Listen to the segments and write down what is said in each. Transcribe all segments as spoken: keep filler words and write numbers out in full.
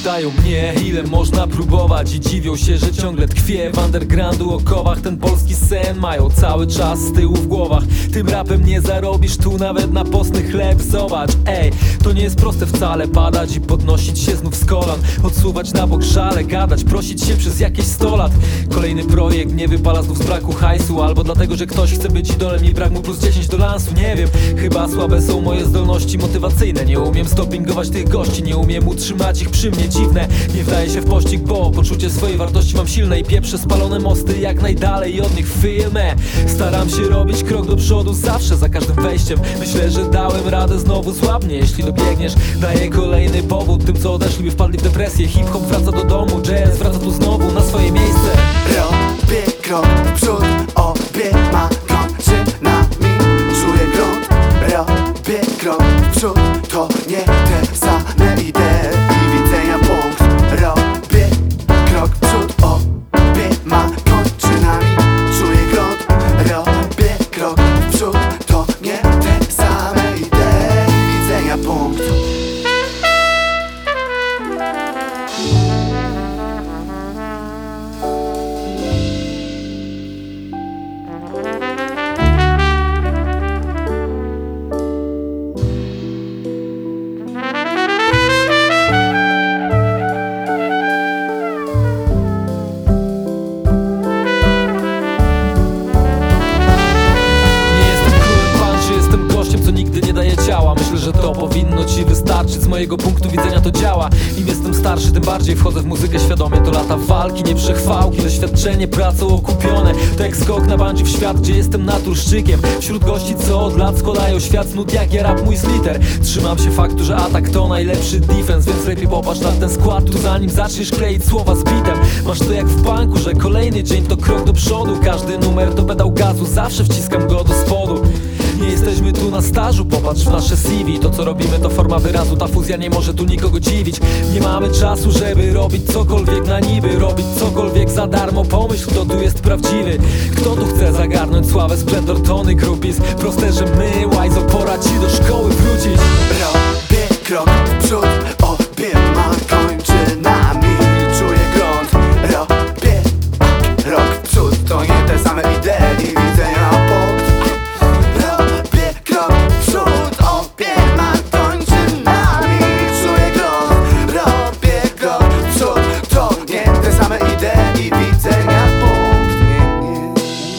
pytają mnie, ile można próbować, i dziwią się, że ciągle tkwię w undergroundu okowach. Ten polski sen mają cały czas z tyłu w głowach. Tym rapem nie zarobisz tu nawet na postny chleb. Zobacz, ej, to nie jest proste wcale padać i podnosić się znów z kolan, odsuwać na bok żale, gadać, prosić się przez jakieś sto lat. Kolejny projekt nie wypala znów z braku hajsu, albo dlatego, że ktoś chce być idolem i brak mu plus dziesięć do lansu. Nie wiem, chyba słabe są moje zdolności motywacyjne. Nie umiem stopingować tych gości, nie umiem utrzymać ich przy mnie. Dziwne, nie wdaję się w pościg, bo poczucie swojej wartości mam silne i pieprzę spalone mosty jak najdalej od nich w filmie. Staram się robić krok do przodu zawsze, za każdym wejściem. Myślę, że dałem radę, znowu słabnie, jeśli dobiegniesz. Daję kolejny powód tym, co odeszli by wpadli w depresję. Hip-hop wraca do domu, jazz wraca tu znowu na swoje miejsce. Robię krok w przód obiema kończynami, czuję grunt. Robię krok w przód, to nie te same idee i widzenia punkt. Robię krok w przód obiema kończynami, czuję grunt. Robię krok w przód, to nie te same idee i widzenia punkt. Myślę, że to powinno ci wystarczyć. Z mojego punktu widzenia to działa. Im jestem starszy, tym bardziej wchodzę w muzykę świadomie. To lata walki, nie przechwałki, doświadczenie pracą okupione. To jak skok na bungee w świat, gdzie jestem naturszczykiem. Wśród gości, co od lat składają świat nut jak ja rap mój z liter. Trzymam się faktu, że atak to najlepszy defense, więc lepiej popatrz na ten skład tu, zanim zaczniesz kleić słowa z bitem. Masz to jak w banku, że kolejny dzień to krok do przodu. Każdy numer to pedał gazu, zawsze wciskam go do spodu. Nie jesteśmy tu na stażu, popatrz w nasze C V. To co robimy to forma wyrazu, ta fuzja nie może tu nikogo dziwić. Nie mamy czasu, żeby robić cokolwiek na niby, robić cokolwiek za darmo. Pomyśl, kto tu jest prawdziwy, kto tu chce zagarnąć sławę, splendor, tony, grupis. Proste, że my, łajzo, pora ci do szkoły wrócić. Robię krok w przód obiema kończynami, czuję grunt. Robię krok w przód, to nie te same idee i widzenia punkt. Robię krok w przód obiema kończynami, czuję grunt. Robię krok w przód, to nie te same idee i widzenia punkt. Nie, nie.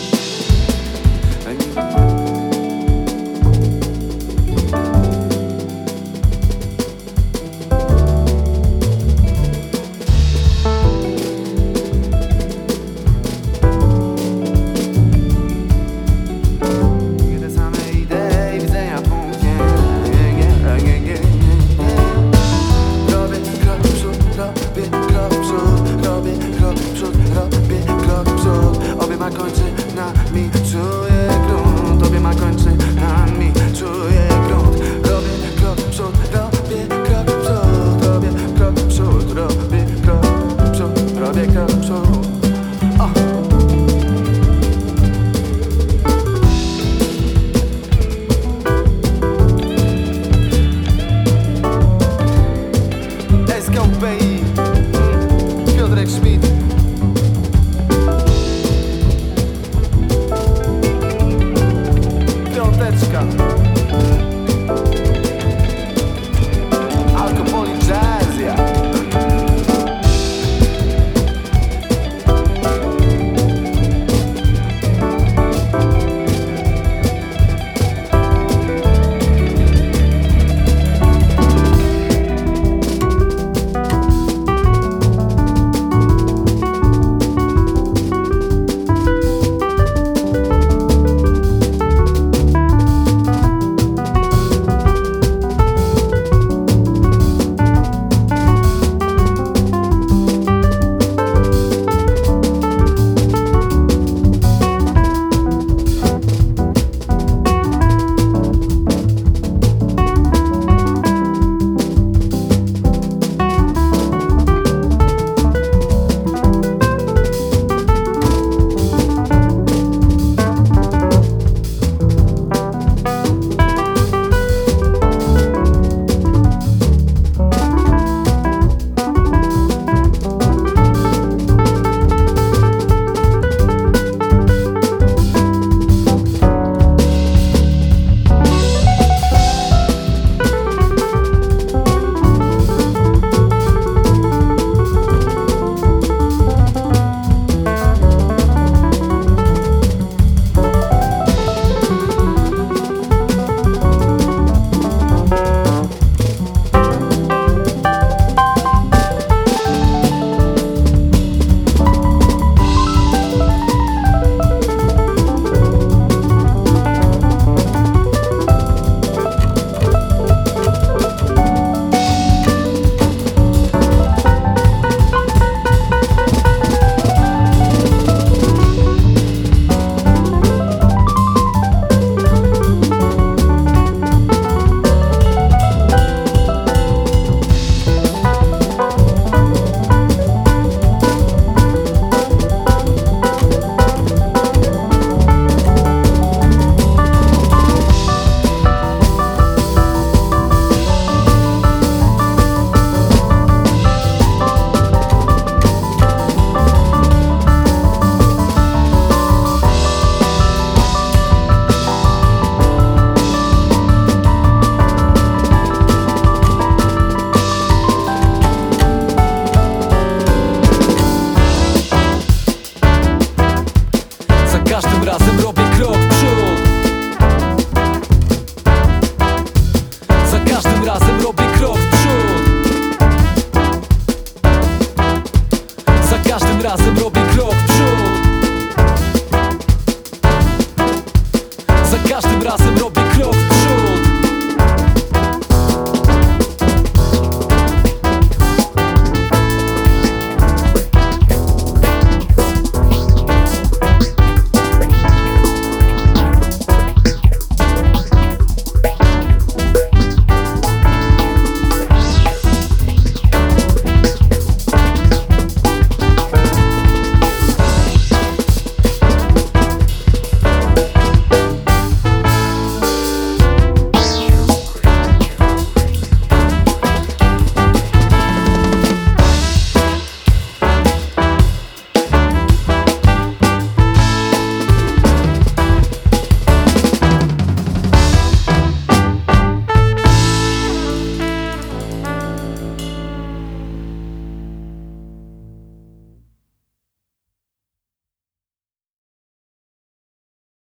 Kończynami czuję grunt, obiema kończynami czuję grunt. Robię krok w przód, robię krok w przód, robię krok w przód, robię krok w przód, robię krok w przód. O. Let's go, baby. Piotrek Schmidt. tym razem robię